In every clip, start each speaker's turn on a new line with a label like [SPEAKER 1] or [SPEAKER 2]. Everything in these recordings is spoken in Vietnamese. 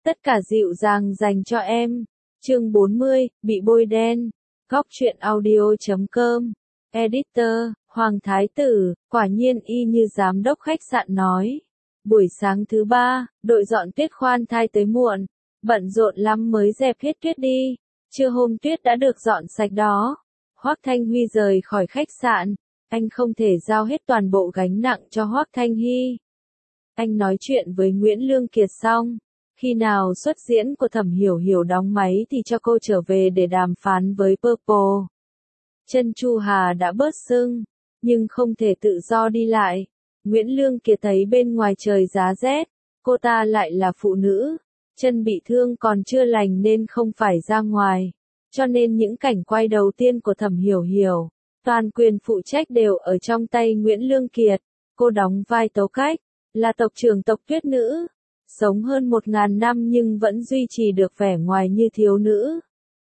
[SPEAKER 1] Tất cả dịu dàng dành cho em. Chương 40, bị bôi đen. Góc truyện audio.com. Editor, Hoàng Thái Tử, quả nhiên y như giám đốc khách sạn nói. Buổi sáng thứ ba, đội dọn tuyết khoan thai tới muộn. Bận rộn lắm mới dẹp hết tuyết đi. Trưa hôm tuyết đã được dọn sạch đó. Hoắc Thanh Huy rời khỏi khách sạn. Anh không thể giao hết toàn bộ gánh nặng cho Hoắc Thanh Hy. Anh nói chuyện với Nguyễn Lương Kiệt xong. Khi nào xuất diễn của Thẩm Hiểu Hiểu đóng máy thì cho cô trở về để đàm phán với Purple. Chân Chu Hà đã bớt sưng, nhưng không thể tự do đi lại. Nguyễn Lương Kiệt thấy bên ngoài trời giá rét, cô ta lại là phụ nữ, chân bị thương còn chưa lành nên không phải ra ngoài. Cho nên những cảnh quay đầu tiên của Thẩm Hiểu Hiểu, toàn quyền phụ trách đều ở trong tay Nguyễn Lương Kiệt. Cô đóng vai Tố Cách, là tộc trưởng tộc Tuyết nữ, sống hơn 1000 năm nhưng vẫn duy trì được vẻ ngoài như thiếu nữ.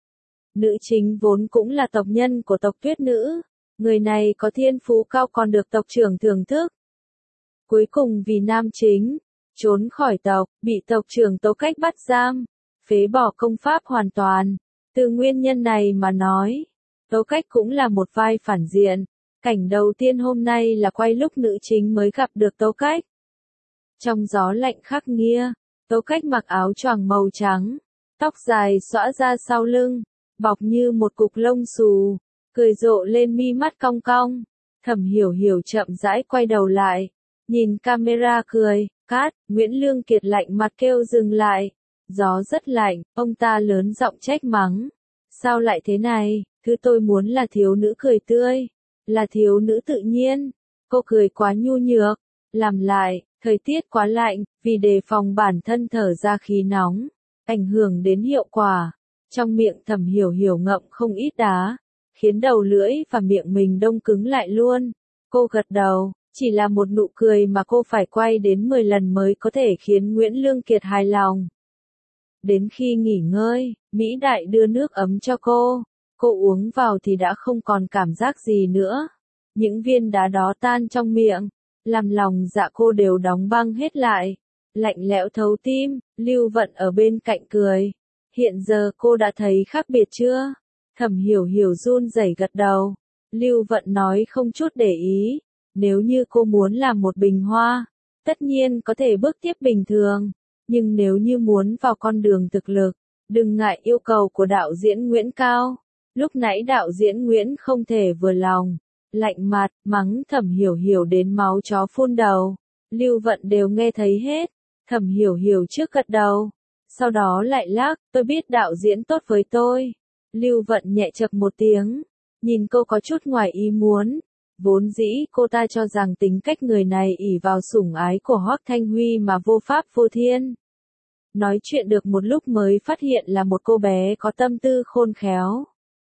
[SPEAKER 1] Nữ chính vốn cũng là tộc nhân của tộc Tuyết nữ, người này có thiên phú cao còn được tộc trưởng thưởng thức. Cuối cùng vì nam chính, trốn khỏi tộc, bị tộc trưởng Tố Cách bắt giam, phế bỏ công pháp hoàn toàn. Từ nguyên nhân này mà nói, Tố Cách cũng là một vai phản diện. Cảnh đầu tiên hôm nay là quay lúc nữ chính mới gặp được Tố Cách. Trong gió lạnh khắc nghiêng, Tố Cách mặc áo choàng màu trắng, tóc dài xõa ra sau lưng, bọc như một cục lông xù, cười rộ lên mi mắt cong cong. Thẩm Hiểu Hiểu chậm rãi quay đầu lại, nhìn camera cười, cát. Nguyễn Lương Kiệt lạnh mặt kêu dừng lại. Gió rất lạnh, ông ta lớn giọng trách mắng. Sao lại thế này, thứ tôi muốn là thiếu nữ cười tươi, là thiếu nữ tự nhiên. Cô cười quá nhu nhược, làm lại. Thời tiết quá lạnh, vì đề phòng bản thân thở ra khí nóng, ảnh hưởng đến hiệu quả. Trong miệng Thẩm Hiểu Hiểu ngậm không ít đá, khiến đầu lưỡi và miệng mình đông cứng lại luôn. Cô gật đầu, chỉ là một nụ cười mà cô phải quay đến 10 lần mới có thể khiến Nguyễn Lương Kiệt hài lòng. Đến khi nghỉ ngơi, Mỹ Đại đưa nước ấm cho cô uống vào thì đã không còn cảm giác gì nữa. Những viên đá đó tan trong miệng, làm lòng dạ cô đều đóng băng hết lại, lạnh lẽo thấu tim. Lưu Vận ở bên cạnh cười. Hiện giờ cô đã thấy khác biệt chưa? Thẩm Hiểu Hiểu run rẩy gật đầu. Lưu Vận nói không chút để ý. Nếu như cô muốn làm một bình hoa, tất nhiên có thể bước tiếp bình thường. Nhưng nếu như muốn vào con đường thực lực, đừng ngại yêu cầu của đạo diễn Nguyễn Cao. Lúc nãy đạo diễn Nguyễn không thể vừa lòng. Lạnh mặt, mắng Thẩm Hiểu Hiểu đến máu chó phun đầu. Lưu Vận đều nghe thấy hết. Thẩm Hiểu Hiểu trước gật đầu, sau đó lại lắc, tôi biết đạo diễn tốt với tôi. Lưu Vận nhẹ chập một tiếng, nhìn cô có chút ngoài ý muốn. Vốn dĩ cô ta cho rằng tính cách người này ỷ vào sủng ái của Hoắc Thanh Huy mà vô pháp vô thiên. Nói chuyện được một lúc mới phát hiện là một cô bé có tâm tư khôn khéo.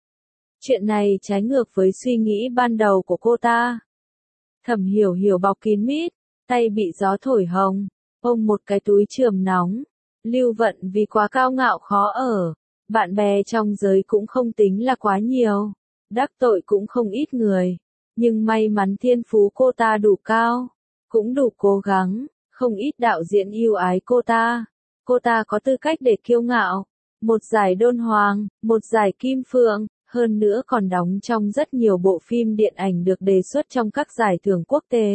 [SPEAKER 1] Chuyện này trái ngược với suy nghĩ ban đầu của cô ta. Thẩm Hiểu Hiểu bọc kín mít, tay bị gió thổi hồng, ôm một cái túi chườm nóng. Lưu Vận vì quá cao ngạo khó ở, bạn bè trong giới cũng không tính là quá nhiều, đắc tội cũng không ít người. Nhưng may mắn thiên phú cô ta đủ cao, cũng đủ cố gắng, không ít đạo diễn yêu ái cô ta. Cô ta có tư cách để kiêu ngạo. Một giải Đôn Hoàng, một giải Kim Phượng. Hơn nữa còn đóng trong rất nhiều bộ phim điện ảnh được đề xuất trong các giải thưởng quốc tế.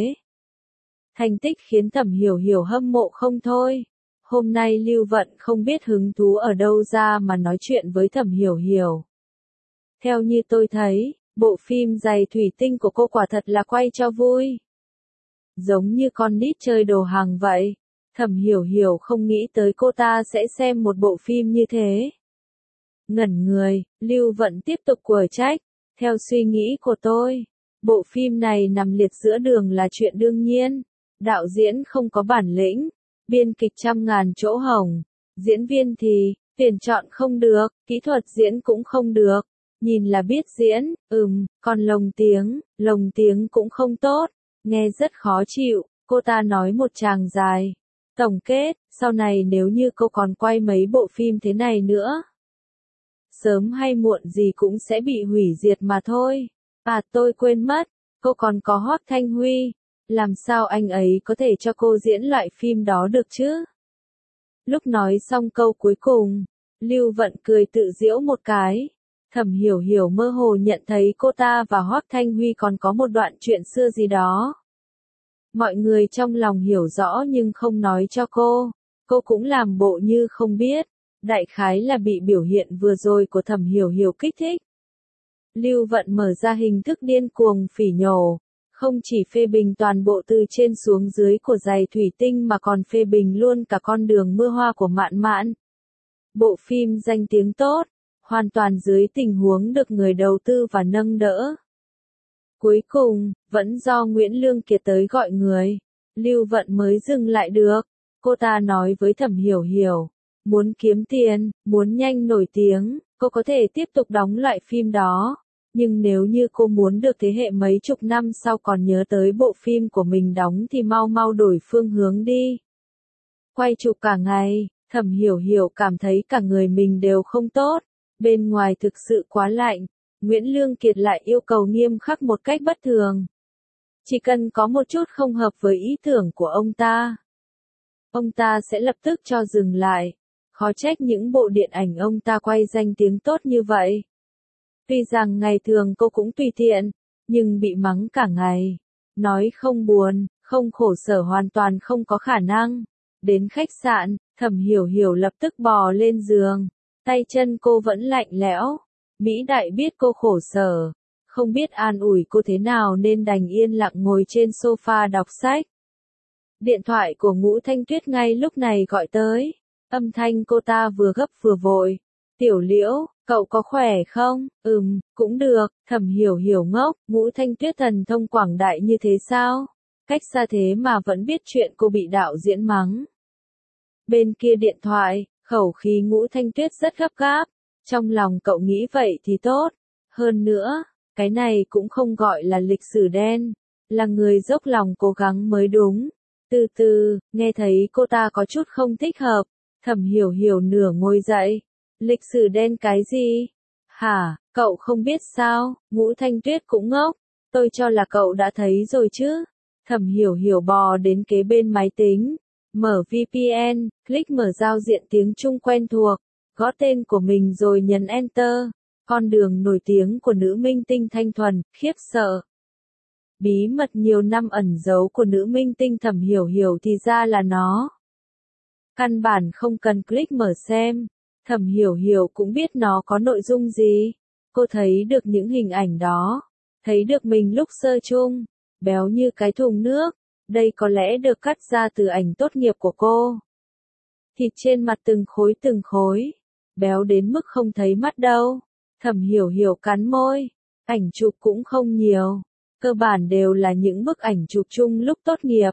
[SPEAKER 1] Thành tích khiến Thẩm Hiểu Hiểu hâm mộ không thôi. Hôm nay Lưu Vận không biết hứng thú ở đâu ra mà nói chuyện với Thẩm Hiểu Hiểu. Theo như tôi thấy, bộ phim Giày Thủy Tinh của cô quả thật là quay cho vui. Giống như con nít chơi đồ hàng vậy. Thẩm Hiểu Hiểu không nghĩ tới cô ta sẽ xem một bộ phim như thế. Ngẩn người, Lưu Vận tiếp tục quở trách. Theo suy nghĩ của tôi, bộ phim này nằm liệt giữa đường là chuyện đương nhiên. Đạo diễn không có bản lĩnh, biên kịch trăm ngàn chỗ hổng, diễn viên thì, tuyển chọn không được, kỹ thuật diễn cũng không được. Nhìn là biết diễn, còn lồng tiếng cũng không tốt, nghe rất khó chịu. Cô ta nói một tràng dài. Tổng kết, sau này nếu như cô còn quay mấy bộ phim thế này nữa, sớm hay muộn gì cũng sẽ bị hủy diệt mà thôi. À tôi quên mất, cô còn có Hoắc Thanh Huy, làm sao anh ấy có thể cho cô diễn loại phim đó được chứ? Lúc nói xong câu cuối cùng, Lưu Vận cười tự giễu một cái. Thẩm Hiểu Hiểu mơ hồ nhận thấy cô ta và Hoắc Thanh Huy còn có một đoạn chuyện xưa gì đó. Mọi người trong lòng hiểu rõ nhưng không nói cho cô cũng làm bộ như không biết, đại khái là bị biểu hiện vừa rồi của Thẩm Hiểu Hiểu kích thích. Lưu Vận mở ra hình thức điên cuồng phỉ nhổ, không chỉ phê bình toàn bộ từ trên xuống dưới của giày thủy tinh mà còn phê bình luôn cả con đường mưa hoa của Mạn Mạn. Bộ phim danh tiếng tốt, hoàn toàn dưới tình huống được người đầu tư và nâng đỡ. Cuối cùng, vẫn do Nguyễn Lương Kiệt tới gọi người, Lưu Vận mới dừng lại được. Cô ta nói với Thẩm Hiểu Hiểu, muốn kiếm tiền, muốn nhanh nổi tiếng, cô có thể tiếp tục đóng loại phim đó. Nhưng nếu như cô muốn được thế hệ mấy chục năm sau còn nhớ tới bộ phim của mình đóng thì mau mau đổi phương hướng đi. Quay chụp cả ngày, Thẩm Hiểu Hiểu cảm thấy cả người mình đều không tốt, bên ngoài thực sự quá lạnh. Nguyễn Lương Kiệt lại yêu cầu nghiêm khắc một cách bất thường. Chỉ cần có một chút không hợp với ý tưởng của ông ta sẽ lập tức cho dừng lại. Khó trách những bộ điện ảnh ông ta quay danh tiếng tốt như vậy. Tuy rằng ngày thường cô cũng tùy tiện, nhưng bị mắng cả ngày. Nói không buồn, không khổ sở hoàn toàn không có khả năng. Đến khách sạn, Thẩm Hiểu Hiểu lập tức bò lên giường. Tay chân cô vẫn lạnh lẽo. Mỹ Đại biết cô khổ sở, không biết an ủi cô thế nào nên đành yên lặng ngồi trên sofa đọc sách. Điện thoại của Ngũ Thanh Tuyết ngay lúc này gọi tới, âm thanh cô ta vừa gấp vừa vội. Tiểu Liễu, cậu có khỏe không? Cũng được. Thẩm Hiểu Hiểu ngốc, Ngũ Thanh Tuyết thần thông quảng đại như thế sao? Cách xa thế mà vẫn biết chuyện cô bị đạo diễn mắng. Bên kia điện thoại, khẩu khí Ngũ Thanh Tuyết rất gấp gáp. Trong lòng cậu nghĩ vậy thì tốt. Hơn nữa, cái này cũng không gọi là lịch sử đen, là người dốc lòng cố gắng mới đúng. Từ từ, nghe thấy cô ta có chút không thích hợp, Thẩm Hiểu Hiểu nửa ngồi dậy. Lịch sử đen cái gì? Hả, cậu không biết sao? Ngũ Thanh Tuyết cũng ngốc. Tôi cho là cậu đã thấy rồi chứ. Thẩm Hiểu Hiểu bò đến kế bên máy tính, mở VPN, click mở giao diện tiếng Trung quen thuộc. Gõ tên của mình rồi nhấn Enter. Con đường nổi tiếng của nữ minh tinh thanh thuần, khiếp sợ. Bí mật nhiều năm ẩn giấu của nữ minh tinh Thẩm Hiểu Hiểu thì ra là nó. Căn bản không cần click mở xem. Thẩm Hiểu Hiểu cũng biết nó có nội dung gì. Cô thấy được những hình ảnh đó. Thấy được mình lúc sơ chung. Béo như cái thùng nước. Đây có lẽ được cắt ra từ ảnh tốt nghiệp của cô. Thịt trên mặt từng khối. Béo đến mức không thấy mắt đâu. Thẩm Hiểu Hiểu cắn môi. Ảnh chụp cũng không nhiều. Cơ bản đều là những bức ảnh chụp chung lúc tốt nghiệp.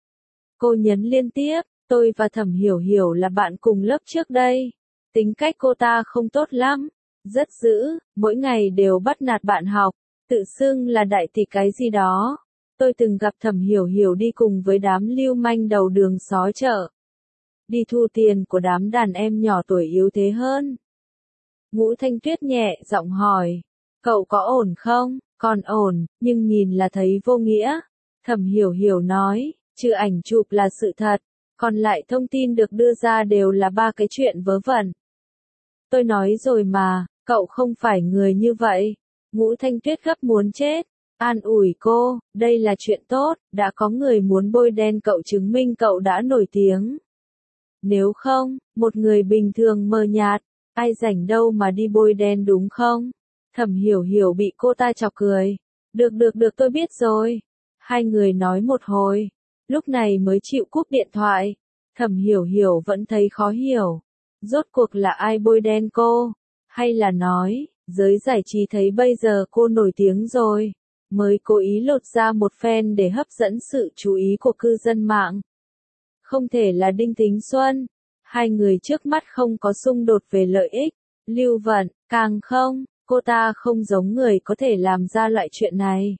[SPEAKER 1] Cô nhấn liên tiếp. Tôi và Thẩm Hiểu Hiểu là bạn cùng lớp trước đây. Tính cách cô ta không tốt lắm. Rất dữ, mỗi ngày đều bắt nạt bạn học. Tự xưng là đại tỷ cái gì đó. Tôi từng gặp Thẩm Hiểu Hiểu đi cùng với đám lưu manh đầu đường xó chợ. Đi thu tiền của đám đàn em nhỏ tuổi yếu thế hơn. Ngũ Thanh Tuyết nhẹ giọng hỏi. Cậu có ổn không? Còn ổn, nhưng nhìn là thấy vô nghĩa. Thẩm Hiểu Hiểu nói, trừ ảnh chụp là sự thật. Còn lại thông tin được đưa ra đều là ba cái chuyện vớ vẩn. Tôi nói rồi mà, cậu không phải người như vậy. Ngũ Thanh Tuyết gấp muốn chết. An ủi cô, đây là chuyện tốt, đã có người muốn bôi đen cậu chứng minh cậu đã nổi tiếng. Nếu không, một người bình thường mờ nhạt, ai rảnh đâu mà đi bôi đen đúng không? Thẩm Hiểu Hiểu bị cô ta chọc cười. Được tôi biết rồi. Hai người nói một hồi, lúc này mới chịu cúp điện thoại. Thẩm Hiểu Hiểu vẫn thấy khó hiểu. Rốt cuộc là ai bôi đen cô? Hay là nói, giới giải trí thấy bây giờ cô nổi tiếng rồi, mới cố ý lột ra một phen để hấp dẫn sự chú ý của cư dân mạng. Không thể là Đinh Thính Xuân. Hai người trước mắt không có xung đột về lợi ích. Lưu Vận, càng không, cô ta không giống người có thể làm ra loại chuyện này.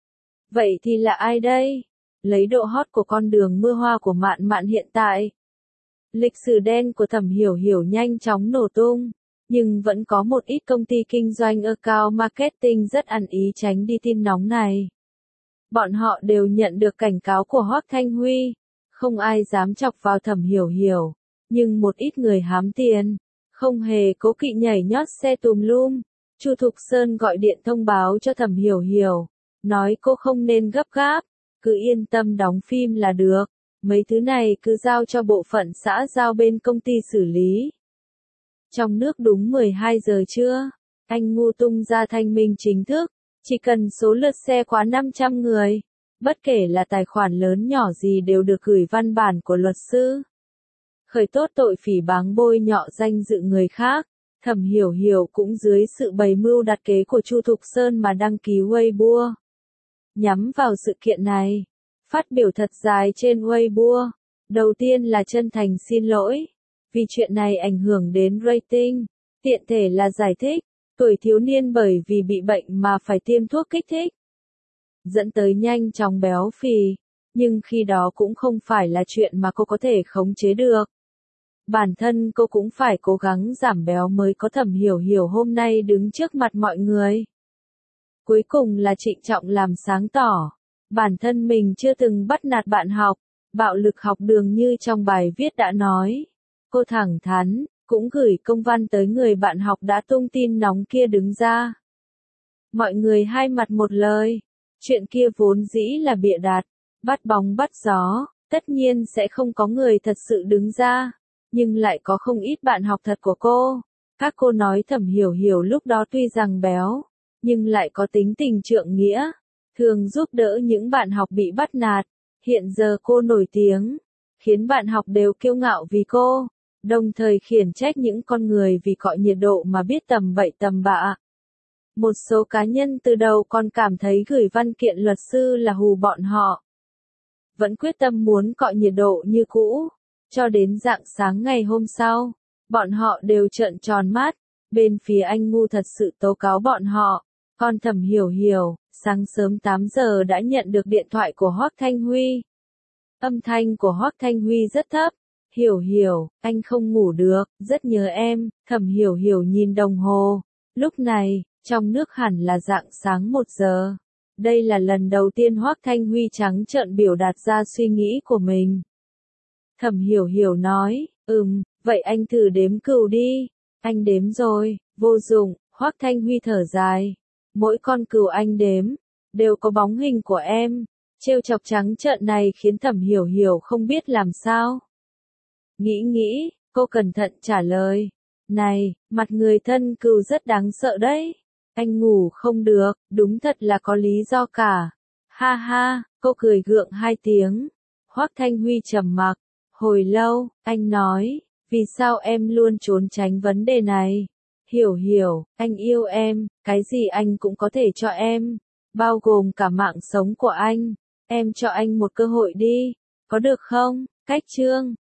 [SPEAKER 1] Vậy thì là ai đây? Lấy độ hot của con đường mưa hoa của Mạn Mạn hiện tại. Lịch sử đen của Thẩm Hiểu Hiểu nhanh chóng nổ tung. Nhưng vẫn có một ít công ty kinh doanh account marketing rất ăn ý tránh đi tin nóng này. Bọn họ đều nhận được cảnh cáo của Hoắc Thanh Huy. Không ai dám chọc vào Thẩm Hiểu Hiểu. Nhưng một ít người hám tiền, không hề cố kỵ nhảy nhót xe tùm lum. Chu Thục Sơn gọi điện thông báo cho Thẩm Hiểu Hiểu, nói cô không nên gấp gáp, cứ yên tâm đóng phim là được, mấy thứ này cứ giao cho bộ phận xã giao bên công ty xử lý. Trong nước đúng 12 giờ trưa, anh Ngu tung ra thanh minh chính thức, chỉ cần số lượt xe quá 500 người, bất kể là tài khoản lớn nhỏ gì đều được gửi văn bản của luật sư. Khởi tố tội phỉ báng bôi nhọ danh dự người khác, Thẩm Hiểu Hiểu cũng dưới sự bày mưu đặt kế của Chu Thục Sơn mà đăng ký Weibo. Nhắm vào sự kiện này, phát biểu thật dài trên Weibo. Đầu tiên là chân thành xin lỗi, vì chuyện này ảnh hưởng đến rating, tiện thể là giải thích, tuổi thiếu niên bởi vì bị bệnh mà phải tiêm thuốc kích thích, dẫn tới nhanh chóng béo phì, nhưng khi đó cũng không phải là chuyện mà cô có thể khống chế được. Bản thân cô cũng phải cố gắng giảm béo mới có Thẩm Hiểu Hiểu hôm nay đứng trước mặt mọi người. Cuối cùng là trịnh trọng làm sáng tỏ, bản thân mình chưa từng bắt nạt bạn học, bạo lực học đường như trong bài viết đã nói. Cô thẳng thắn, cũng gửi công văn tới người bạn học đã tung tin nóng kia đứng ra. Mọi người hai mặt một lời, chuyện kia vốn dĩ là bịa đặt, bắt bóng bắt gió, tất nhiên sẽ không có người thật sự đứng ra, nhưng lại có không ít bạn học thật của cô. Các cô nói Thẩm Hiểu Hiểu lúc đó tuy rằng béo, nhưng lại có tính tình trượng nghĩa, thường giúp đỡ những bạn học bị bắt nạt. Hiện giờ cô nổi tiếng, khiến bạn học đều kiêu ngạo vì cô, đồng thời khiển trách những con người vì cọ nhiệt độ mà biết tầm bậy tầm bạ. Một số cá nhân từ đầu còn cảm thấy gửi văn kiện luật sư là hù bọn họ. Vẫn quyết tâm muốn cọ nhiệt độ như cũ, cho đến rạng sáng ngày hôm sau, bọn họ đều trợn tròn mắt, bên phía anh Ngu thật sự tố cáo bọn họ. Còn Thẩm Hiểu Hiểu, sáng sớm 8 giờ đã nhận được điện thoại của Hoắc Thanh Huy. Âm thanh của Hoắc Thanh Huy rất thấp. Hiểu Hiểu, anh không ngủ được, rất nhớ em. Thẩm Hiểu Hiểu nhìn đồng hồ. Lúc này, trong nước hẳn là rạng sáng 1 giờ. Đây là lần đầu tiên Hoắc Thanh Huy trắng trợn biểu đạt ra suy nghĩ của mình. Thẩm Hiểu Hiểu nói, vậy anh thử đếm cừu đi. Anh đếm rồi, vô dụng. Hoắc Thanh Huy thở dài. Mỗi con cừu anh đếm, đều có bóng hình của em. Trêu chọc trắng trợn này khiến Thẩm Hiểu Hiểu không biết làm sao. Nghĩ, cô cẩn thận trả lời. Này, mặt người thân cừu rất đáng sợ đấy. Anh ngủ không được, đúng thật là có lý do cả. Ha ha, cô cười gượng 2 tiếng. Hoắc Thanh Huy trầm mặc. Hồi lâu, anh nói, vì sao em luôn trốn tránh vấn đề này? Hiểu Hiểu, anh yêu em, cái gì anh cũng có thể cho em, bao gồm cả mạng sống của anh. Em cho anh một cơ hội đi, có được không? Cách chương